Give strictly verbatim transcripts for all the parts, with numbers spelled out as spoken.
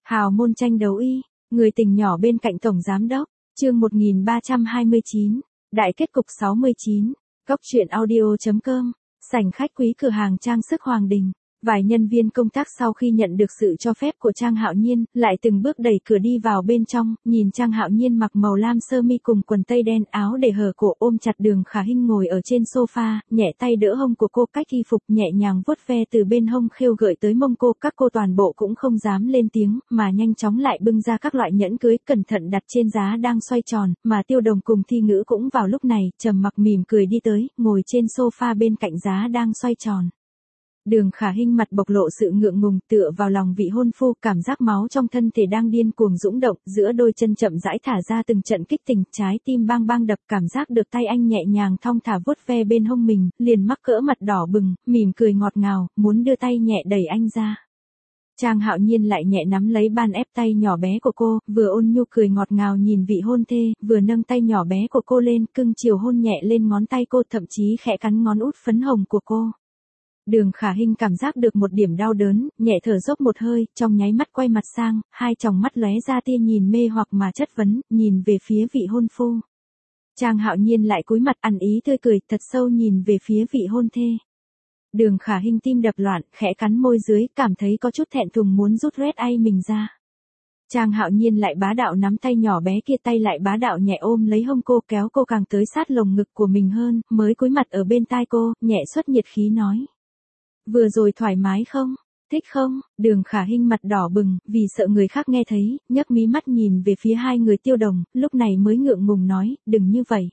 Hào môn tranh đấu y, người tình nhỏ bên cạnh tổng giám đốc, chương một nghìn ba trăm hai mươi chín, đại kết cục sáu mươi chín, Cốc truyện audio.com, sảnh khách quý cửa hàng trang sức Hoàng Đình. Vài nhân viên công tác sau khi nhận được sự cho phép của Trang Hạo Nhiên, lại từng bước đẩy cửa đi vào bên trong, nhìn Trang Hạo Nhiên mặc màu lam sơ mi cùng quần tây đen, áo để hở cổ, ôm chặt Đường Khả Hinh ngồi ở trên sofa, nhẹ tay đỡ hông của cô, cách y phục nhẹ nhàng vuốt ve từ bên hông khêu gợi tới mông cô, các cô toàn bộ cũng không dám lên tiếng, mà nhanh chóng lại bưng ra các loại nhẫn cưới, cẩn thận đặt trên giá đang xoay tròn, mà Tiêu Đồng cùng Thi Ngữ cũng vào lúc này, trầm mặc mỉm cười đi tới, ngồi trên sofa bên cạnh giá đang xoay tròn. Đường Khả Hinh mặt bộc lộ sự ngượng ngùng, tựa vào lòng vị hôn phu, cảm giác máu trong thân thể đang điên cuồng dũng động, giữa đôi chân chậm rãi thả ra từng trận kích tình, trái tim bang bang đập, cảm giác được tay anh nhẹ nhàng thong thả vuốt ve bên hông mình, liền mắc cỡ mặt đỏ bừng, mỉm cười ngọt ngào, muốn đưa tay nhẹ đẩy anh ra. Trang Hạo Nhiên lại nhẹ nắm lấy bàn ép tay nhỏ bé của cô, vừa ôn nhu cười ngọt ngào nhìn vị hôn thê, vừa nâng tay nhỏ bé của cô lên, cưng chiều hôn nhẹ lên ngón tay cô, thậm chí khẽ cắn ngón út phấn hồng của cô. Đường Khả Hinh cảm giác được một điểm đau đớn, nhẹ thở dốc một hơi, trong nháy mắt quay mặt sang, hai tròng mắt lóe ra tia nhìn mê hoặc mà chất vấn, nhìn về phía vị hôn phu. Trang Hạo Nhiên lại cúi mặt ăn ý tươi cười, thật sâu nhìn về phía vị hôn thê. Đường Khả Hinh tim đập loạn, khẽ cắn môi dưới, cảm thấy có chút thẹn thùng muốn rút red ai mình ra. Trang Hạo Nhiên lại bá đạo nắm tay nhỏ bé kia, tay lại bá đạo nhẹ ôm lấy hông cô, kéo cô càng tới sát lồng ngực của mình hơn, mới cúi mặt ở bên tai cô, nhẹ xuất nhiệt khí nói. Vừa rồi thoải mái không? Thích không? Đường Khả Hinh mặt đỏ bừng, vì sợ người khác nghe thấy, nhấc mí mắt nhìn về phía hai người Tiêu Đồng, lúc này mới ngượng ngùng nói, đừng như vậy.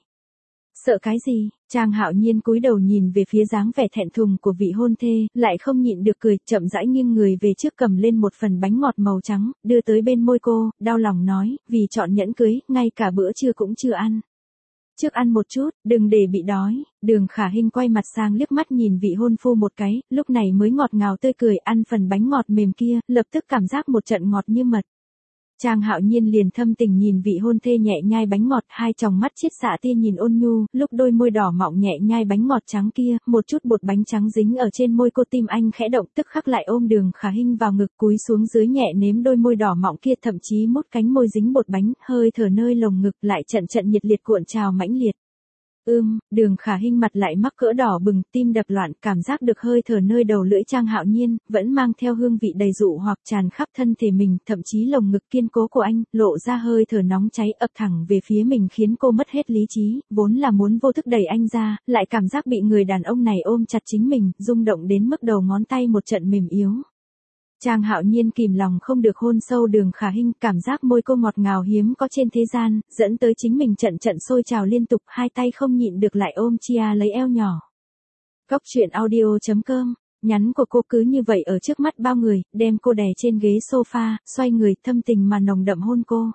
Sợ cái gì? Trang Hạo Nhiên cúi đầu nhìn về phía dáng vẻ thẹn thùng của vị hôn thê, lại không nhịn được cười, chậm rãi nghiêng người về trước cầm lên một phần bánh ngọt màu trắng, đưa tới bên môi cô, đau lòng nói, vì chọn nhẫn cưới, ngay cả bữa trưa cũng chưa ăn. Trước ăn một chút, đừng để bị đói. Đường Khả Hinh quay mặt sang liếc mắt nhìn vị hôn phu một cái, lúc này mới ngọt ngào tươi cười, ăn phần bánh ngọt mềm kia, lập tức cảm giác một trận ngọt như mật. Trang Hạo Nhiên liền thâm tình nhìn vị hôn thê nhẹ nhai bánh ngọt, hai tròng mắt chiết xạ tia nhìn ôn nhu, lúc đôi môi đỏ mọng nhẹ nhai bánh ngọt trắng kia, một chút bột bánh trắng dính ở trên môi cô, tim anh khẽ động, tức khắc lại ôm Đường Khả Hinh vào ngực, cúi xuống dưới nhẹ nếm đôi môi đỏ mọng kia, thậm chí mút cánh môi dính bột bánh, hơi thở nơi lồng ngực lại trận trận nhiệt liệt cuộn trào mãnh liệt. Ưm, Đường Khả Hinh mặt lại mắc cỡ đỏ bừng, tim đập loạn, cảm giác được hơi thở nơi đầu lưỡi Trang Hạo Nhiên, vẫn mang theo hương vị đầy dụ hoặc tràn khắp thân thể mình, thậm chí lồng ngực kiên cố của anh, lộ ra hơi thở nóng cháy ập thẳng về phía mình khiến cô mất hết lý trí, vốn là muốn vô thức đẩy anh ra, lại cảm giác bị người đàn ông này ôm chặt chính mình, rung động đến mức đầu ngón tay một trận mềm yếu. Trang Hạo Nhiên kìm lòng không được hôn sâu Đường Khả Hinh, cảm giác môi cô ngọt ngào hiếm có trên thế gian, dẫn tới chính mình trận trận sôi trào liên tục, hai tay không nhịn được lại ôm chia lấy eo nhỏ. Cốc truyện audio.com, nhắn của cô cứ như vậy ở trước mắt bao người, đem cô đè trên ghế sofa, xoay người thâm tình mà nồng đậm hôn cô.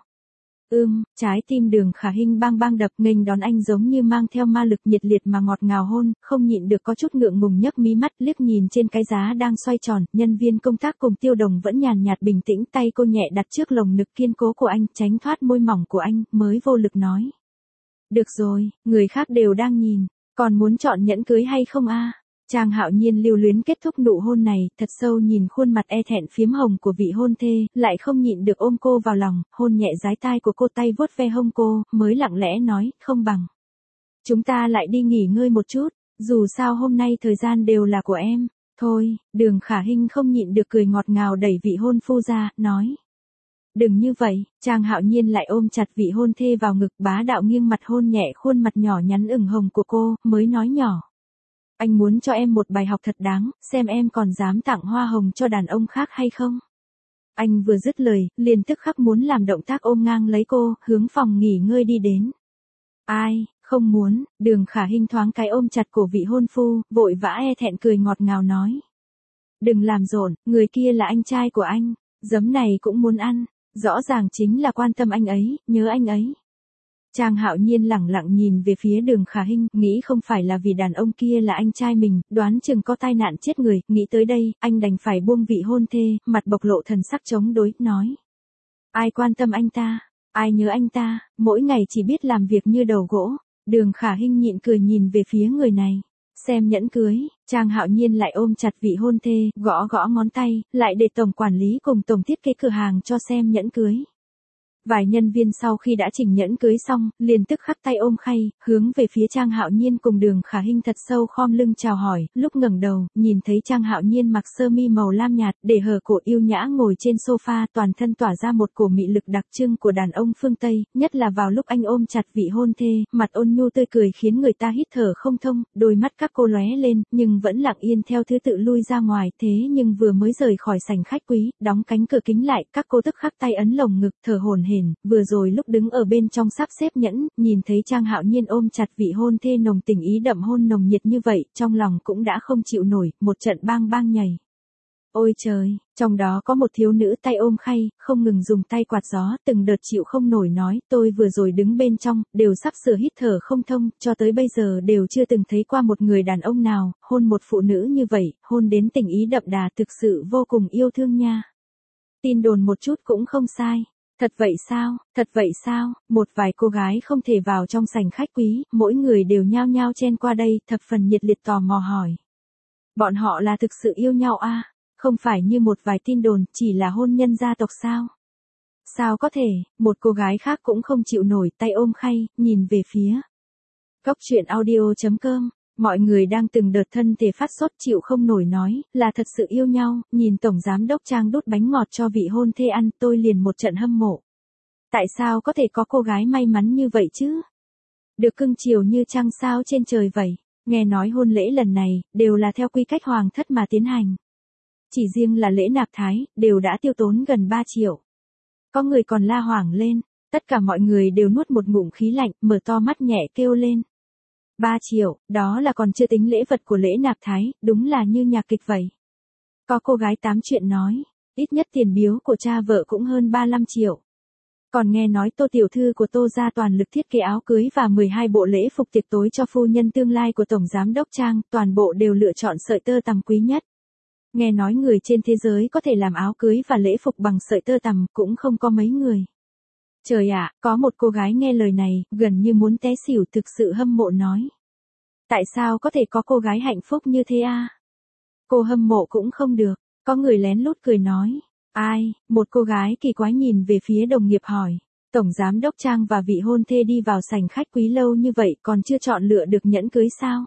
Ưm, trái tim Đường Khả Hinh bang bang đập, nghênh đón anh giống như mang theo ma lực nhiệt liệt mà ngọt ngào hôn, không nhịn được có chút ngượng ngùng nhấc mí mắt liếc nhìn trên cái giá đang xoay tròn, nhân viên công tác cùng Tiêu Đồng vẫn nhàn nhạt bình tĩnh, tay cô nhẹ đặt trước lồng ngực kiên cố của anh, tránh thoát môi mỏng của anh, mới vô lực nói. Được rồi, người khác đều đang nhìn, còn muốn chọn nhẫn cưới hay không a? Trang Hạo Nhiên lưu luyến kết thúc nụ hôn này, thật sâu nhìn khuôn mặt e thẹn phiếm hồng của vị hôn thê, lại không nhịn được ôm cô vào lòng, hôn nhẹ dái tai của cô, tay vuốt ve hông cô, mới lặng lẽ nói, không bằng. Chúng ta lại đi nghỉ ngơi một chút, dù sao hôm nay thời gian đều là của em. Thôi, Đường Khả Hinh không nhịn được cười ngọt ngào đẩy vị hôn phu ra, nói. Đừng như vậy, Trang Hạo Nhiên lại ôm chặt vị hôn thê vào ngực, bá đạo nghiêng mặt hôn nhẹ khuôn mặt nhỏ nhắn ửng hồng của cô, mới nói nhỏ. Anh muốn cho em một bài học thật đáng, xem em còn dám tặng hoa hồng cho đàn ông khác hay không. Anh vừa dứt lời, liền tức khắc muốn làm động tác ôm ngang lấy cô, hướng phòng nghỉ ngơi đi đến. Ai, không muốn, Đường Khả Hinh thoáng cái ôm chặt cổ vị hôn phu, vội vã e thẹn cười ngọt ngào nói. Đừng làm rộn, người kia là anh trai của anh, giấm này cũng muốn ăn, rõ ràng chính là quan tâm anh ấy, nhớ anh ấy. Trang Hạo Nhiên lẳng lặng nhìn về phía Đường Khả Hinh, nghĩ không phải là vì đàn ông kia là anh trai mình, đoán chừng có tai nạn chết người, nghĩ tới đây, anh đành phải buông vị hôn thê, mặt bộc lộ thần sắc chống đối, nói. Ai quan tâm anh ta, ai nhớ anh ta, mỗi ngày chỉ biết làm việc như đầu gỗ. Đường Khả Hinh nhịn cười nhìn về phía người này. Xem nhẫn cưới, Trang Hạo Nhiên lại ôm chặt vị hôn thê, gõ gõ ngón tay, lại để tổng quản lý cùng tổng thiết kế cửa hàng cho xem nhẫn cưới. Vài nhân viên sau khi đã chỉnh nhẫn cưới xong, liền tức khắc tay ôm khay, hướng về phía Trang Hạo Nhiên cùng Đường Khả Hinh thật sâu khom lưng chào hỏi, lúc ngẩng đầu, nhìn thấy Trang Hạo Nhiên mặc sơ mi màu lam nhạt, để hở cổ yêu nhã ngồi trên sofa, toàn thân tỏa ra một cổ mị lực đặc trưng của đàn ông phương Tây, nhất là vào lúc anh ôm chặt vị hôn thê, mặt ôn nhu tươi cười khiến người ta hít thở không thông, đôi mắt các cô lóe lên, nhưng vẫn lặng yên theo thứ tự lui ra ngoài, thế nhưng vừa mới rời khỏi sảnh khách quý, đóng cánh cửa kính lại, các cô tức khắc tay ấn lồng ngực, thở hổn hển. Vừa rồi lúc đứng ở bên trong sắp xếp nhẫn, nhìn thấy Trang Hạo Nhiên ôm chặt vị hôn thê nồng tình ý đậm hôn nồng nhiệt như vậy, trong lòng cũng đã không chịu nổi, một trận bang bang nhảy. Ôi trời, trong đó có một thiếu nữ tay ôm khay, không ngừng dùng tay quạt gió, từng đợt chịu không nổi nói, tôi vừa rồi đứng bên trong, đều sắp sửa hít thở không thông, cho tới bây giờ đều chưa từng thấy qua một người đàn ông nào, hôn một phụ nữ như vậy, hôn đến tình ý đậm đà thực sự vô cùng yêu thương nha. Tin đồn một chút cũng không sai. Thật vậy sao, thật vậy sao, một vài cô gái không thể vào trong sảnh khách quý, mỗi người đều nhao nhao chen qua đây, thập phần nhiệt liệt tò mò hỏi. Bọn họ là thực sự yêu nhau à, không phải như một vài tin đồn, chỉ là hôn nhân gia tộc sao? Sao có thể, một cô gái khác cũng không chịu nổi, tay ôm khay, nhìn về phía. Cốc truyện audio chấm com. Mọi người đang từng đợt thân thể phát sốt chịu không nổi nói, là thật sự yêu nhau, nhìn tổng giám đốc Trang đút bánh ngọt cho vị hôn thê ăn, tôi liền một trận hâm mộ. Tại sao có thể có cô gái may mắn như vậy chứ? Được cưng chiều như trăng sao trên trời vậy, nghe nói hôn lễ lần này, đều là theo quy cách hoàng thất mà tiến hành. Chỉ riêng là lễ nạp thái, đều đã tiêu tốn gần ba triệu. Có người còn la hoảng lên, tất cả mọi người đều nuốt một ngụm khí lạnh, mở to mắt nhẹ kêu lên. ba triệu, đó là còn chưa tính lễ vật của lễ nạp thái, đúng là như nhạc kịch vậy. Có cô gái tám chuyện nói, ít nhất tiền biếu của cha vợ cũng hơn ba mươi lăm triệu. Còn nghe nói Tô tiểu thư của Tô gia toàn lực thiết kế áo cưới và mười hai bộ lễ phục tiệc tối cho phu nhân tương lai của Tổng Giám đốc Trang, toàn bộ đều lựa chọn sợi tơ tằm quý nhất. Nghe nói người trên thế giới có thể làm áo cưới và lễ phục bằng sợi tơ tằm cũng không có mấy người. Trời ạ, có một cô gái nghe lời này, gần như muốn té xỉu thực sự hâm mộ nói. Tại sao có thể có cô gái hạnh phúc như thế à? Cô hâm mộ cũng không được, có người lén lút cười nói. Ai, một cô gái kỳ quái nhìn về phía đồng nghiệp hỏi. Tổng Giám đốc Trang và vị hôn thê đi vào sảnh khách quý lâu như vậy còn chưa chọn lựa được nhẫn cưới sao?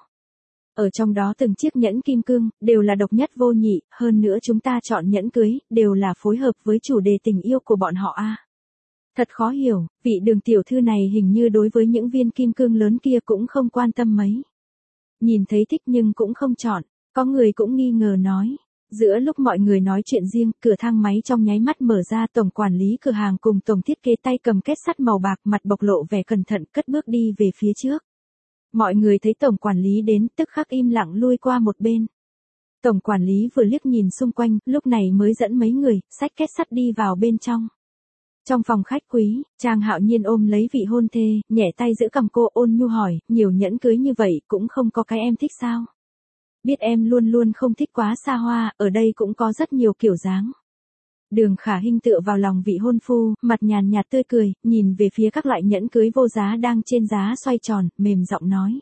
Ở trong đó từng chiếc nhẫn kim cương, đều là độc nhất vô nhị, hơn nữa chúng ta chọn nhẫn cưới, đều là phối hợp với chủ đề tình yêu của bọn họ à? Thật khó hiểu, vị Đường tiểu thư này hình như đối với những viên kim cương lớn kia cũng không quan tâm mấy. Nhìn thấy thích nhưng cũng không chọn, có người cũng nghi ngờ nói. Giữa lúc mọi người nói chuyện riêng, cửa thang máy trong nháy mắt mở ra, tổng quản lý cửa hàng cùng tổng thiết kế tay cầm kết sắt màu bạc, mặt bộc lộ vẻ cẩn thận, cất bước đi về phía trước. Mọi người thấy tổng quản lý đến, tức khắc im lặng lui qua một bên. Tổng quản lý vừa liếc nhìn xung quanh, lúc này mới dẫn mấy người, xách kết sắt đi vào bên trong. Trong phòng khách quý, Trang Hạo Nhiên ôm lấy vị hôn thê, nhẹ tay giữ cằm cô, ôn nhu hỏi, nhiều nhẫn cưới như vậy cũng không có cái em thích sao? Biết em luôn luôn không thích quá xa hoa, ở đây cũng có rất nhiều kiểu dáng. Đường Khả Hinh tựa vào lòng vị hôn phu, mặt nhàn nhạt tươi cười, nhìn về phía các loại nhẫn cưới vô giá đang trên giá xoay tròn, mềm giọng nói.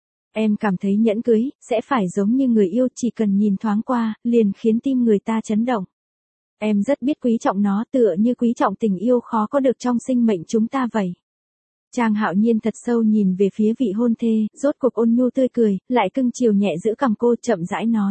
Em cảm thấy nhẫn cưới, sẽ phải giống như người yêu, chỉ cần nhìn thoáng qua, liền khiến tim người ta chấn động. Em rất biết quý trọng nó, tựa như quý trọng tình yêu khó có được trong sinh mệnh chúng ta vậy. Trang Hạo Nhiên thật sâu nhìn về phía vị hôn thê, rốt cuộc ôn nhu tươi cười, lại cưng chiều nhẹ giữ cằm cô, chậm rãi nói.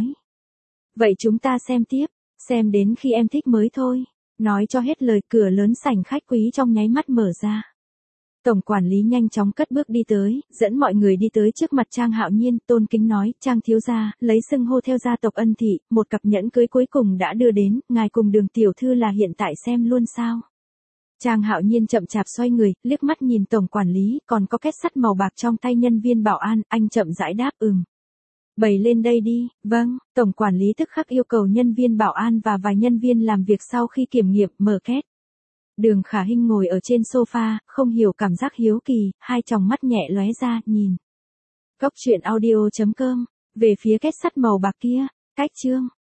Vậy chúng ta xem tiếp, xem đến khi em thích mới thôi. Nói cho hết lời, cửa lớn sảnh khách quý trong nháy mắt mở ra. Tổng quản lý nhanh chóng cất bước đi tới, dẫn mọi người đi tới trước mặt Trang Hạo Nhiên, tôn kính nói, Trang thiếu gia, lấy xưng hô theo gia tộc Ân thị, một cặp nhẫn cưới cuối cùng đã đưa đến, ngài cùng Đường tiểu thư là hiện tại xem luôn sao? Trang Hạo Nhiên chậm chạp xoay người, liếc mắt nhìn tổng quản lý, còn có kết sắt màu bạc trong tay nhân viên bảo an, anh chậm rãi đáp ừm. Bày lên đây đi, vâng, tổng quản lý tức khắc yêu cầu nhân viên bảo an và vài nhân viên làm việc sau khi kiểm nghiệm, mở két. Đường Khả Hinh ngồi ở trên sofa, không hiểu cảm giác hiếu kỳ, hai tròng mắt nhẹ lóe ra, nhìn. Cốc truyện audio chấm com, về phía kết sắt màu bạc kia, cách chương.